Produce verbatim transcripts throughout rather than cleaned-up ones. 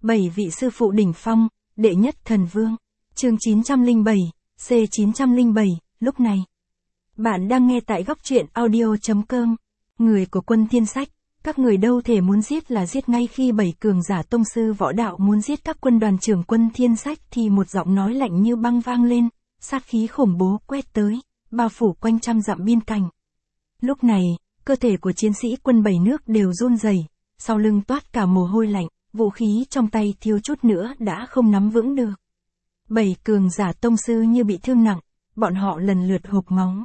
Bảy vị sư phụ đỉnh phong, đệ nhất thần vương. Chương chín trăm lẻ bảy, C chín trăm lẻ bảy, lúc này. Bạn đang nghe tại góc truyện audio chấm com. Người của quân thiên sách, các người đâu thể muốn giết là giết ngay khi bảy cường giả tông sư võ đạo muốn giết các quân đoàn trưởng quân thiên sách thì một giọng nói lạnh như băng vang lên, sát khí khủng bố quét tới, bao phủ quanh trăm dặm biên cảnh. Lúc này, cơ thể của chiến sĩ quân bảy nước đều run rẩy, sau lưng toát cả mồ hôi lạnh, vũ khí trong tay thiếu chút nữa đã không nắm vững được. Bảy cường giả tông sư như bị thương nặng, bọn họ lần lượt hộc máu.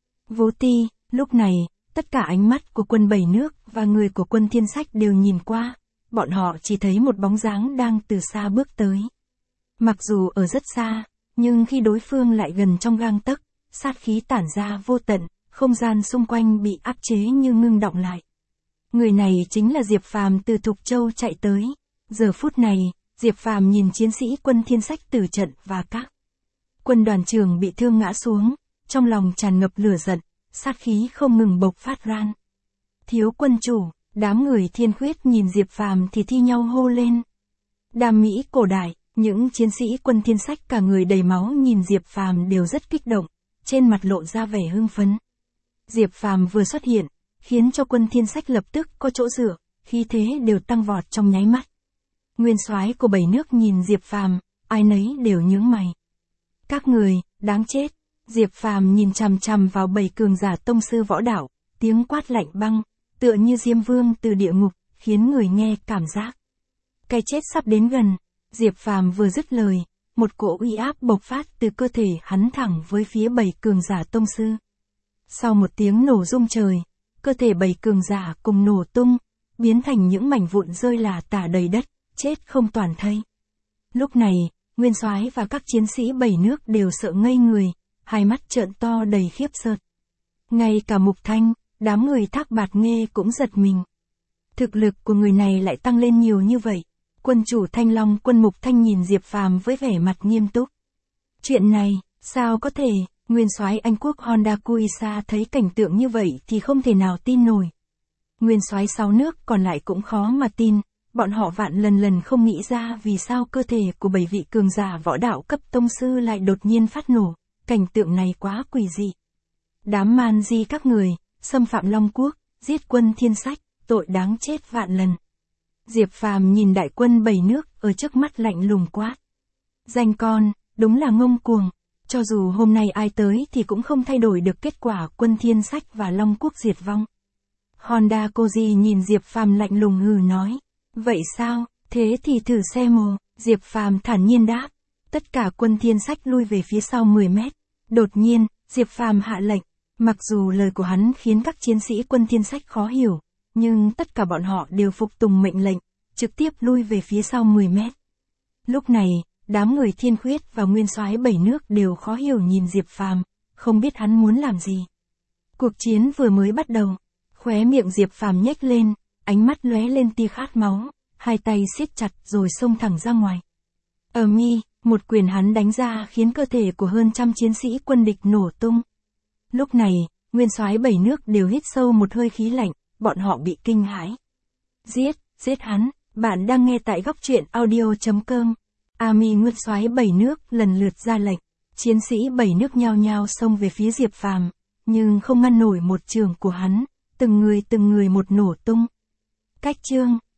Vô ti, lúc này, tất cả ánh mắt của quân bảy nước và người của quân thiên sách đều nhìn qua, bọn họ chỉ thấy một bóng dáng đang từ xa bước tới. Mặc dù ở rất xa, nhưng khi đối phương lại gần trong gang tấc, sát khí tản ra vô tận, không gian xung quanh bị áp chế như ngưng đọng lại. Người này chính là Diệp Phàm từ Thục Châu chạy tới. Giờ phút này, Diệp Phàm nhìn chiến sĩ quân thiên sách tử trận và các quân đoàn trưởng bị thương ngã xuống, trong lòng tràn ngập lửa giận, sát khí không ngừng bộc phát ran. Thiếu quân chủ, đám người thiên khuyết nhìn Diệp Phàm thì thi nhau hô lên. Đàm Mỹ cổ đại, những chiến sĩ quân thiên sách cả người đầy máu nhìn Diệp Phàm đều rất kích động, trên mặt lộ ra vẻ hưng phấn. Diệp Phàm vừa xuất hiện, khiến cho quân thiên sách lập tức có chỗ dựa, khí thế đều tăng vọt trong nháy mắt. Nguyên soái của bảy nước nhìn Diệp Phàm, ai nấy đều nhướng mày. Các người, đáng chết. Diệp Phàm nhìn chằm chằm vào bảy cường giả tông sư võ đạo, tiếng quát lạnh băng, tựa như Diêm Vương từ địa ngục, khiến người nghe cảm giác cái chết sắp đến gần. Diệp Phàm vừa dứt lời, một cỗ uy áp bộc phát từ cơ thể hắn thẳng với phía bảy cường giả tông sư. Sau một tiếng nổ rung trời, cơ thể bảy cường giả cùng nổ tung, biến thành những mảnh vụn rơi lả tả đầy đất, chết không toàn thây. Lúc này, Nguyên soái và các chiến sĩ bảy nước đều sợ ngây người, hai mắt trợn to đầy khiếp sợ. Ngay cả Mục Thanh, đám người Thác Bạt Nghê cũng giật mình. Thực lực của người này lại tăng lên nhiều như vậy. Quân chủ Thanh Long quân Mục Thanh nhìn Diệp Phàm với vẻ mặt nghiêm túc. Chuyện này, sao có thể? Nguyên soái Anh quốc Honda Kuisa thấy cảnh tượng như vậy thì không thể nào tin nổi. Nguyên soái sáu nước còn lại cũng khó mà tin, bọn họ vạn lần lần không nghĩ ra vì sao cơ thể của bảy vị cường giả võ đạo cấp tông sư lại đột nhiên phát nổ, cảnh tượng này quá quỷ dị. Đám man di các người, xâm phạm Long Quốc, giết quân thiên sách, tội đáng chết vạn lần. Diệp Phàm nhìn đại quân bảy nước ở trước mắt lạnh lùng quát. Danh con, đúng là ngông cuồng. Cho dù hôm nay ai tới thì cũng không thay đổi được kết quả quân thiên sách và Long Quốc diệt vong. Honda Koji nhìn Diệp Phàm lạnh lùng hừ nói. Vậy sao, thế thì thử xem mồ. Diệp Phàm thản nhiên đáp. Tất cả quân thiên sách lui về phía sau mười mét. Đột nhiên, Diệp Phàm hạ lệnh. Mặc dù lời của hắn khiến các chiến sĩ quân thiên sách khó hiểu, nhưng tất cả bọn họ đều phục tùng mệnh lệnh, trực tiếp lui về phía sau mười mét. Lúc này, đám người thiên khuyết và nguyên soái bảy nước đều khó hiểu nhìn Diệp Phàm, không biết hắn muốn làm gì. Cuộc chiến vừa mới bắt đầu, khóe miệng Diệp Phàm nhếch lên, ánh mắt lóe lên tia khát máu, hai tay siết chặt rồi xông thẳng ra ngoài. Ở mi, một quyền hắn đánh ra khiến cơ thể của hơn trăm chiến sĩ quân địch nổ tung. Lúc này, nguyên soái bảy nước đều hít sâu một hơi khí lạnh, bọn họ bị kinh hãi. Giết, giết hắn, bạn đang nghe tại góc truyện audio chấm com. Ami nguyên soái bảy nước lần lượt ra lệnh, chiến sĩ bảy nước nhao nhao xông về phía Diệp Phàm, nhưng không ngăn nổi một trường của hắn, từng người từng người một nổ tung. Cách chương